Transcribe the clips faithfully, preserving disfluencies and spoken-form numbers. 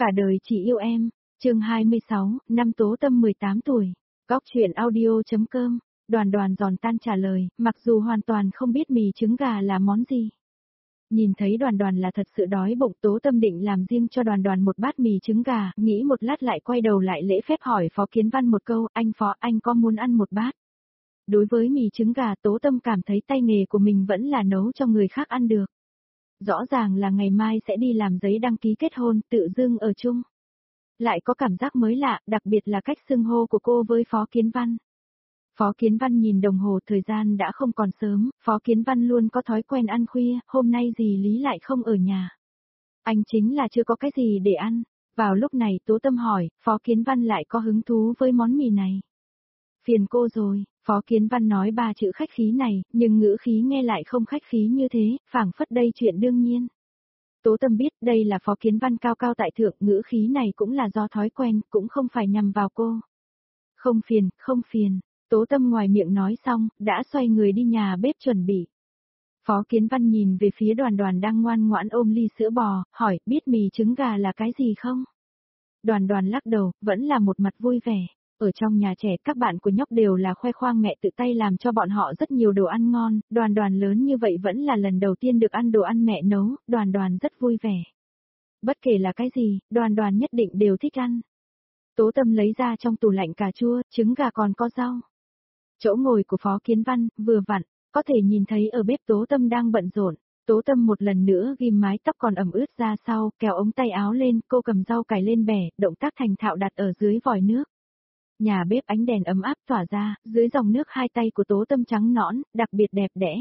Cả đời chỉ yêu em, chương hai mươi sáu, năm Tố Tâm mười tám tuổi. Góc truyện audio.com, Đoàn Đoàn giòn tan trả lời, mặc dù hoàn toàn không biết mì trứng gà là món gì. Nhìn thấy Đoàn Đoàn là thật sự đói bụng, Tố Tâm định làm riêng cho Đoàn Đoàn một bát mì trứng gà, nghĩ một lát lại quay đầu lại lễ phép hỏi Phó Kiến Văn một câu, anh Phó, anh có muốn ăn một bát? Đối với mì trứng gà, Tố Tâm cảm thấy tay nghề của mình vẫn là nấu cho người khác ăn được. Rõ ràng là ngày mai sẽ đi làm giấy đăng ký kết hôn, tự dưng ở chung. Lại có cảm giác mới lạ, đặc biệt là cách xưng hô của cô với Phó Kiến Văn. Phó Kiến Văn nhìn đồng hồ, thời gian đã không còn sớm, Phó Kiến Văn luôn có thói quen ăn khuya, hôm nay dì Lý lại không ở nhà. Anh chính là chưa có cái gì để ăn. Vào lúc này Tố Tâm hỏi, Phó Kiến Văn lại có hứng thú với món mì này. Phiền cô rồi, Phó Kiến Văn nói ba chữ khách khí này, nhưng ngữ khí nghe lại không khách khí như thế, phảng phất đây chuyện đương nhiên. Tố Tâm biết đây là Phó Kiến Văn cao cao tại thượng, ngữ khí này cũng là do thói quen, cũng không phải nhằm vào cô. Không phiền, không phiền, Tố Tâm ngoài miệng nói xong, đã xoay người đi nhà bếp chuẩn bị. Phó Kiến Văn nhìn về phía Đoàn Đoàn đang ngoan ngoãn ôm ly sữa bò, hỏi, biết mì trứng gà là cái gì không? Đoàn Đoàn lắc đầu, vẫn là một mặt vui vẻ. Ở trong nhà trẻ, các bạn của nhóc đều là khoe khoang mẹ tự tay làm cho bọn họ rất nhiều đồ ăn ngon, Đoàn Đoàn lớn như vậy vẫn là lần đầu tiên được ăn đồ ăn mẹ nấu, Đoàn Đoàn rất vui vẻ. Bất kể là cái gì, Đoàn Đoàn nhất định đều thích ăn. Tố Tâm lấy ra trong tủ lạnh cà chua, trứng gà còn có rau. Chỗ ngồi của Phó Kiến Văn, vừa vặn, có thể nhìn thấy ở bếp Tố Tâm đang bận rộn. Tố Tâm một lần nữa ghim mái tóc còn ẩm ướt ra sau, kéo ống tay áo lên, cô cầm rau cải lên bẻ, động tác thành thạo đặt ở dưới vòi nước. Nhà bếp ánh đèn ấm áp tỏa ra, dưới dòng nước hai tay của Tố Tâm trắng nõn, đặc biệt đẹp đẽ.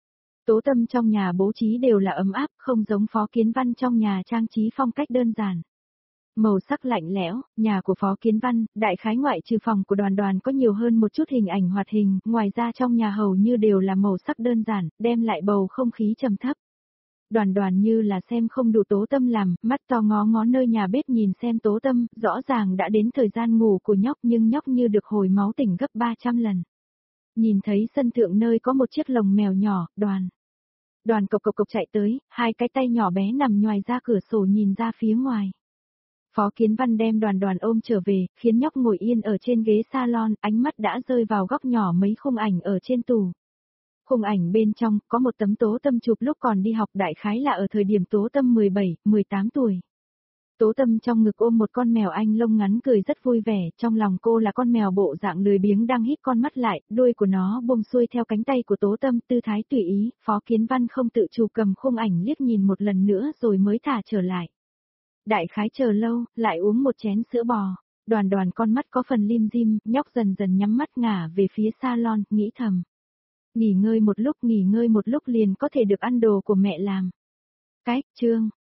Tố Tâm trong nhà bố trí đều là ấm áp, không giống Phó Kiến Văn trong nhà trang trí phong cách đơn giản. Màu sắc lạnh lẽo, nhà của Phó Kiến Văn, đại khái ngoại trừ phòng của Đoàn Đoàn có nhiều hơn một chút hình ảnh hoạt hình, ngoài ra trong nhà hầu như đều là màu sắc đơn giản, đem lại bầu không khí trầm thấp. Đoàn Đoàn như là xem không đủ Tố Tâm làm, mắt to ngó ngó nơi nhà bếp nhìn xem Tố Tâm, rõ ràng đã đến thời gian ngủ của nhóc nhưng nhóc như được hồi máu tỉnh gấp ba trăm lần. Nhìn thấy sân thượng nơi có một chiếc lồng mèo nhỏ, Đoàn. Đoàn cộc cộc cộc chạy tới, hai cái tay nhỏ bé nằm nhoài ra cửa sổ nhìn ra phía ngoài. Phó Kiến Văn đem Đoàn Đoàn ôm trở về, khiến nhóc ngồi yên ở trên ghế salon, ánh mắt đã rơi vào góc nhỏ mấy khung ảnh ở trên tủ. Khung ảnh bên trong, có một tấm Tố Tâm chụp lúc còn đi học, đại khái là ở thời điểm Tố Tâm mười bảy, mười tám tuổi. Tố Tâm trong ngực ôm một con mèo Anh lông ngắn cười rất vui vẻ, trong lòng cô là con mèo bộ dạng lười biếng đang híp con mắt lại, đuôi của nó buông xuôi theo cánh tay của Tố Tâm, tư thái tùy ý, Phó Kiến Văn không tự chủ cầm khung ảnh liếc nhìn một lần nữa rồi mới thả trở lại. Đại khái chờ lâu, lại uống một chén sữa bò, Đoàn Đoàn con mắt có phần lim dim, nhóc dần dần nhắm mắt ngả về phía salon, nghĩ thầm. Nghỉ ngơi một lúc, nghỉ ngơi một lúc liền có thể được ăn đồ của mẹ làm. Cái, chương,